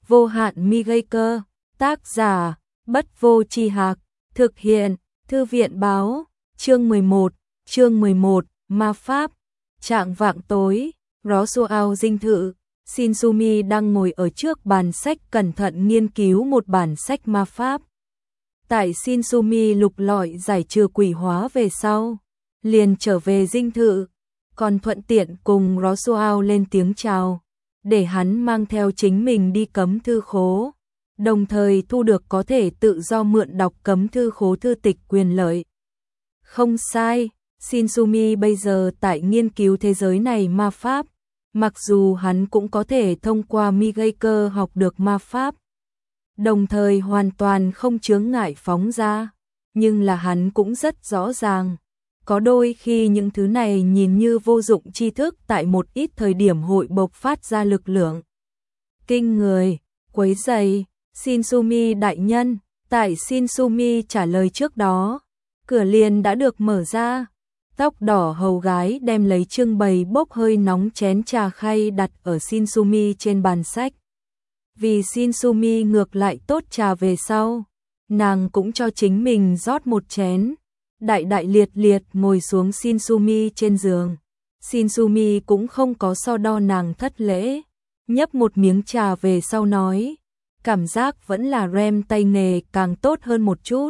Vô hạn mi gây cơ. Tác giả, Bất Vô Tri Hạc. Thực hiện, Thư viện báo. Chương 11, Ma Pháp. Trạng vạng tối, Roswell dinh thự. Shinsumi đang ngồi ở trước bàn sách cẩn thận nghiên cứu một bản sách ma pháp. Tại Shinsumi lục lọi giải trừ quỷ hóa về sau, liền trở về dinh thự, còn thuận tiện cùng Roswell lên tiếng chào, để hắn mang theo chính mình đi cấm thư khố, đồng thời thu được có thể tự do mượn đọc cấm thư khố thư tịch quyền lợi. Không sai, Shinsumi bây giờ tại nghiên cứu thế giới này ma pháp, mặc dù hắn cũng có thể thông qua mi gây cơ học được ma pháp, đồng thời hoàn toàn không chướng ngại phóng ra, nhưng là hắn cũng rất rõ ràng, có đôi khi những thứ này nhìn như vô dụng tri thức tại một ít thời điểm hội bộc phát ra lực lượng kinh người, quấy rầy. Shinsumi đại nhân, tại Shinsumi trả lời trước đó, cửa liền đã được mở ra. Tóc đỏ hầu gái đem lấy trưng bày bốc hơi nóng chén trà khay đặt ở Shinsumi trên bàn sách. Vì Shinsumi ngược lại tốt trà về sau, nàng cũng cho chính mình rót một chén. Đại đại liệt liệt ngồi xuống Shinsumi trên giường. Shinsumi cũng không có so đo nàng thất lễ, nhấp một miếng trà về sau nói, cảm giác vẫn là rem tay nghề càng tốt hơn một chút.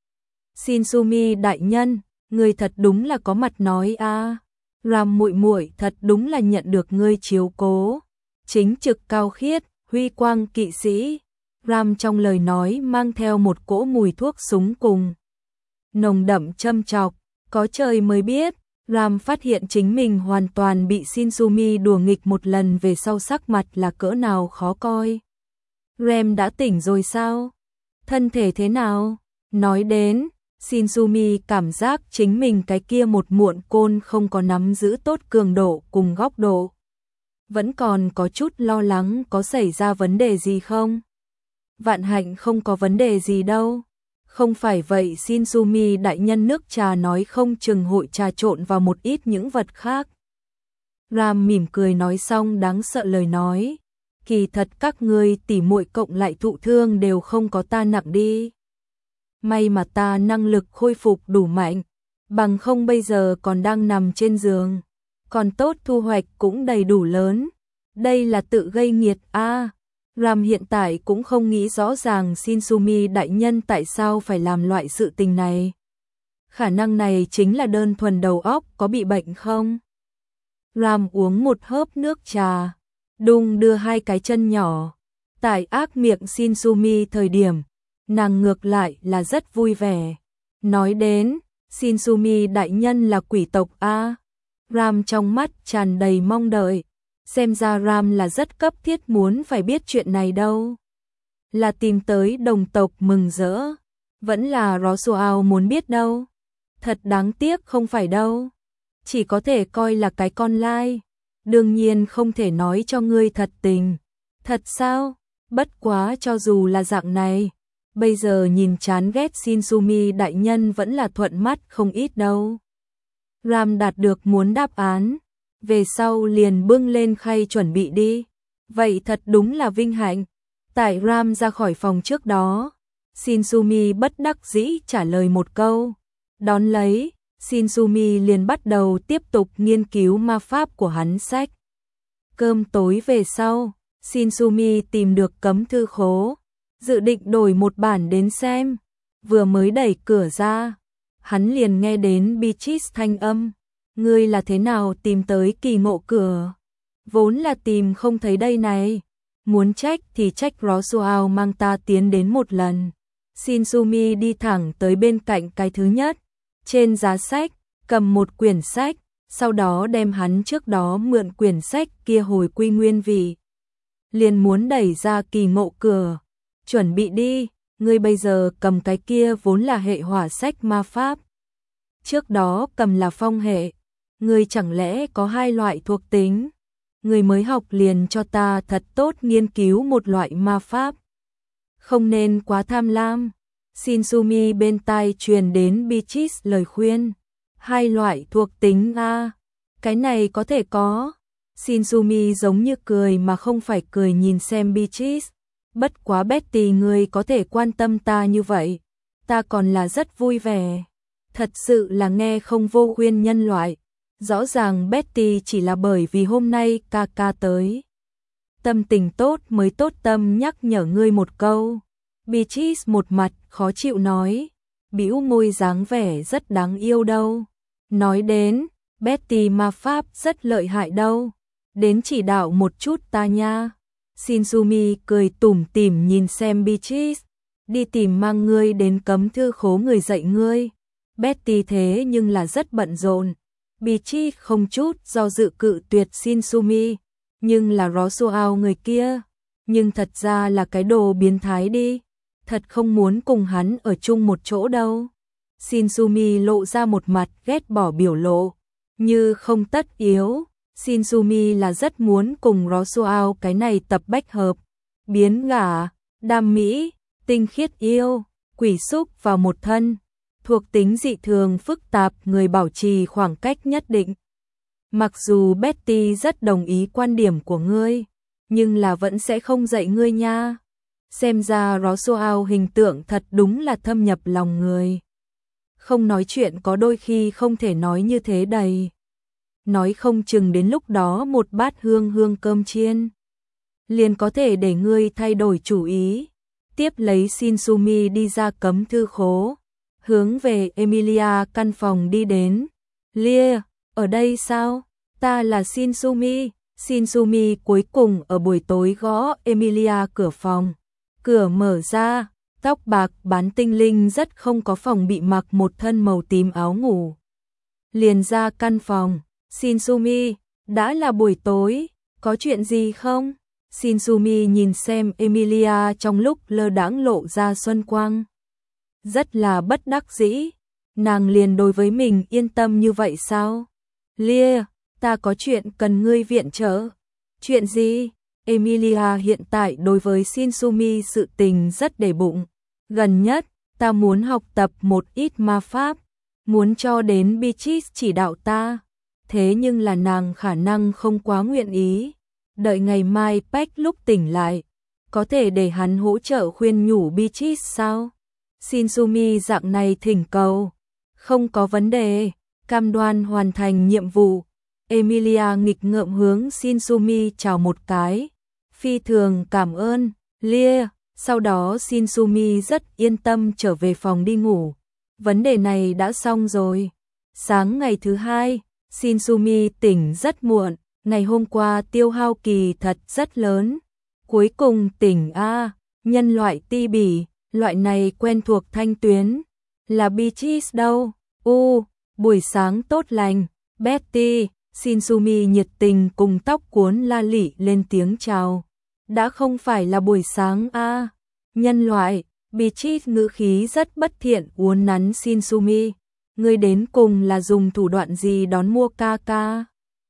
Shinsumi đại nhân, ngươi thật đúng là có mặt nói a. Ram muội muội thật đúng là nhận được ngươi chiếu cố. Chính trực cao khiết, huy quang kỵ sĩ. Ram trong lời nói mang theo một cỗ mùi thuốc súng cùng nồng đậm châm chọc, có trời mới biết, Ram phát hiện chính mình hoàn toàn bị Shinsumi đùa nghịch một lần về sau sắc mặt là cỡ nào khó coi. Rem đã tỉnh rồi sao? Thân thể thế nào? Nói đến, Shinsumi cảm giác chính mình cái kia một muộn côn không có nắm giữ tốt cường độ cùng góc độ. Vẫn còn có chút lo lắng có xảy ra vấn đề gì không? Vạn hạnh không có vấn đề gì đâu. Không phải vậy Shinsumi đại nhân nước trà nói không chừng hội trà trộn vào một ít những vật khác. Ram mỉm cười nói xong đáng sợ lời nói. Kỳ thật các ngươi tỉ muội cộng lại thụ thương đều không có ta nặng đi. May mà ta năng lực khôi phục đủ mạnh, bằng không bây giờ còn đang nằm trên giường. Còn tốt thu hoạch cũng đầy đủ lớn. Đây là tự gây nghiệt a. Ram hiện tại cũng không nghĩ rõ ràng Shinsumi đại nhân tại sao phải làm loại sự tình này. Khả năng này chính là đơn thuần đầu óc có bị bệnh không? Ram uống một hớp nước trà, đung đưa hai cái chân nhỏ. Tại ác miệng Shinsumi thời điểm, nàng ngược lại là rất vui vẻ. Nói đến, Shinsumi đại nhân là quỷ tộc a. Ram trong mắt tràn đầy mong đợi. Xem ra Ram là rất cấp thiết muốn phải biết chuyện này đâu. Là tìm tới đồng tộc mừng rỡ, vẫn là Roswell muốn biết đâu. Thật đáng tiếc không phải đâu. Chỉ có thể coi là cái con lai. Đương nhiên không thể nói cho ngươi thật tình. Thật sao? Bất quá cho dù là dạng này, bây giờ nhìn chán ghét Shinsumi đại nhân vẫn là thuận mắt không ít đâu. Ram đạt được muốn đáp án, về sau liền bưng lên khay chuẩn bị đi. Vậy thật đúng là vinh hạnh. Tại Ram ra khỏi phòng trước đó, Shinsumi bất đắc dĩ trả lời một câu. Đón lấy, Shinsumi liền bắt đầu tiếp tục nghiên cứu ma pháp của hắn sách. Cơm tối về sau, Shinsumi tìm được cấm thư khố, dự định đổi một bản đến xem. Vừa mới đẩy cửa ra, hắn liền nghe đến Beatrice thanh âm. Ngươi là thế nào tìm tới kỳ ngộ cửa? Vốn là tìm không thấy đây này. Muốn trách thì trách Roswell mang ta tiến đến một lần. Shinsumi đi thẳng tới bên cạnh cái thứ nhất. Trên giá sách, cầm một quyển sách, sau đó đem hắn trước đó mượn quyển sách kia hồi quy nguyên vị. Liền muốn đẩy ra kỳ ngộ cửa. Chuẩn bị đi, ngươi bây giờ cầm cái kia vốn là hệ hỏa sách ma pháp. Trước đó cầm là phong hệ. Ngươi chẳng lẽ có hai loại thuộc tính? Ngươi mới học liền cho ta thật tốt nghiên cứu một loại ma pháp. Không nên quá tham lam. Shinsumi bên tai truyền đến Beatrice lời khuyên. Hai loại thuộc tính a, cái này có thể có. Shinsumi giống như cười mà không phải cười nhìn xem Beatrice. Bất quá Betty ngươi có thể quan tâm ta như vậy, ta còn là rất vui vẻ. Thật sự là nghe không vô khuyên nhân loại. Rõ ràng Betty chỉ là bởi vì hôm nay ca ca tới. Tâm tình tốt mới tốt tâm nhắc nhở ngươi một câu. Beatrice một mặt khó chịu nói, bĩu môi dáng vẻ rất đáng yêu đâu. Nói đến, Betty ma pháp rất lợi hại đâu. Đến chỉ đạo một chút ta nha. Shinsumi cười tủm tỉm nhìn xem Beatrice, đi tìm mang ngươi đến cấm thư khố người dạy ngươi. Betty thế nhưng là rất bận rộn. Beatrice không chút do dự cự tuyệt Shinsumi, nhưng là Rosuao người kia, nhưng thật ra là cái đồ biến thái đi, thật không muốn cùng hắn ở chung một chỗ đâu. Shinsumi lộ ra một mặt ghét bỏ biểu lộ, như không tất yếu. Shinsumi là rất muốn cùng Rosuao cái này tập bách hợp, biến gả, đam mỹ, tinh khiết yêu, quỷ xúc vào một thân, thuộc tính dị thường phức tạp người bảo trì khoảng cách nhất định. Mặc dù Betty rất đồng ý quan điểm của ngươi, nhưng là vẫn sẽ không dạy ngươi nha. Xem ra Rosuao hình tượng thật đúng là thâm nhập lòng người. Không nói chuyện có đôi khi không thể nói như thế đầy. Nói không chừng đến lúc đó một bát hương hương cơm chiên liền có thể để ngươi thay đổi chủ ý. Tiếp lấy Shinsumi đi ra cấm thư khố, hướng về Emilia căn phòng đi đến. Lia, ở đây sao? Ta là Shinsumi. Shinsumi cuối cùng ở buổi tối gõ Emilia cửa phòng. Cửa mở ra, tóc bạc bán tinh linh rất không có phòng bị mặc một thân màu tím áo ngủ. Liền ra căn phòng. Shinsumi, đã là buổi tối, có chuyện gì không? Shinsumi nhìn xem Emilia trong lúc lơ đãng lộ ra xuân quang. Rất là bất đắc dĩ, nàng liền đối với mình yên tâm như vậy sao? Lia, ta có chuyện cần ngươi viện trợ. Chuyện gì? Emilia hiện tại đối với Shinsumi sự tình rất để bụng. Gần nhất, ta muốn học tập một ít ma pháp, muốn cho đến Beatrice chỉ đạo ta. Thế nhưng là nàng khả năng không quá nguyện ý. Đợi ngày mai Peck lúc tỉnh lại, có thể để hắn hỗ trợ khuyên nhủ Beatrice sao? Shinsumi dạng này thỉnh cầu. Không có vấn đề, cam đoan hoàn thành nhiệm vụ. Emilia nghịch ngợm hướng Shinsumi chào một cái. Phi thường cảm ơn, Lia. Sau đó Shinsumi rất yên tâm trở về phòng đi ngủ. Vấn đề này đã xong rồi. Sáng ngày thứ hai, Shinsumi tỉnh rất muộn, ngày hôm qua tiêu hao kỳ thật rất lớn. Cuối cùng tỉnh a, nhân loại ti bỉ, loại này quen thuộc thanh tuyến. Là Beatrice đâu? Buổi sáng tốt lành, Betty. Shinsumi nhiệt tình cùng tóc cuốn la lị lên tiếng chào. Đã không phải là buổi sáng a, nhân loại. Beatrice ngữ khí rất bất thiện uốn nắn Shinsumi. Ngươi đến cùng là dùng thủ đoạn gì đón mua ca ca?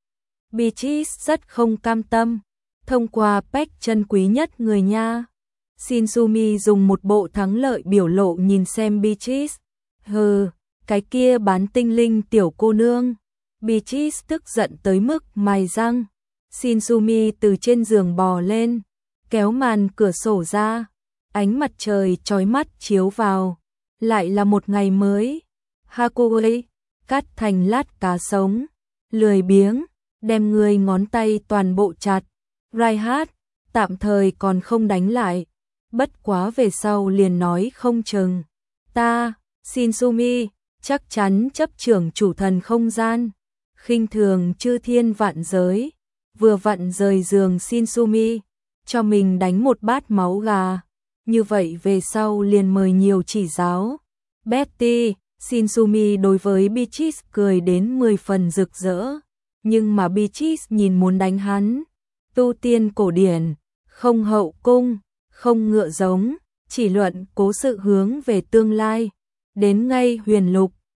Beatrice rất không cam tâm. Thông qua Peck chân quý nhất người nha. Shinsumi dùng một bộ thắng lợi biểu lộ nhìn xem Beatrice. Hừ, cái kia bán tinh linh tiểu cô nương. Beatrice tức giận tới mức mài răng. Shinsumi từ trên giường bò lên, kéo màn cửa sổ ra. Ánh mặt trời chói mắt chiếu vào. Lại là một ngày mới. Hakuei, cắt thành lát cá sống. Lười biếng, đem người ngón tay toàn bộ chặt. Raihat, tạm thời còn không đánh lại. Bất quá về sau liền nói không chừng. Ta, Shinsumi, chắc chắn chấp trưởng chủ thần không gian. Khinh thường chư thiên vạn giới. Vừa vặn rời giường Shinsumi, cho mình đánh một bát máu gà. Như vậy về sau liền mời nhiều chỉ giáo. Betty, Shinsumi đối với Beatrice cười đến 10 phần rực rỡ. Nhưng mà Beatrice nhìn muốn đánh hắn. Tu tiên cổ điển, không hậu cung, không ngựa giống, chỉ luận cố sự hướng về tương lai. Đến ngay huyền lục,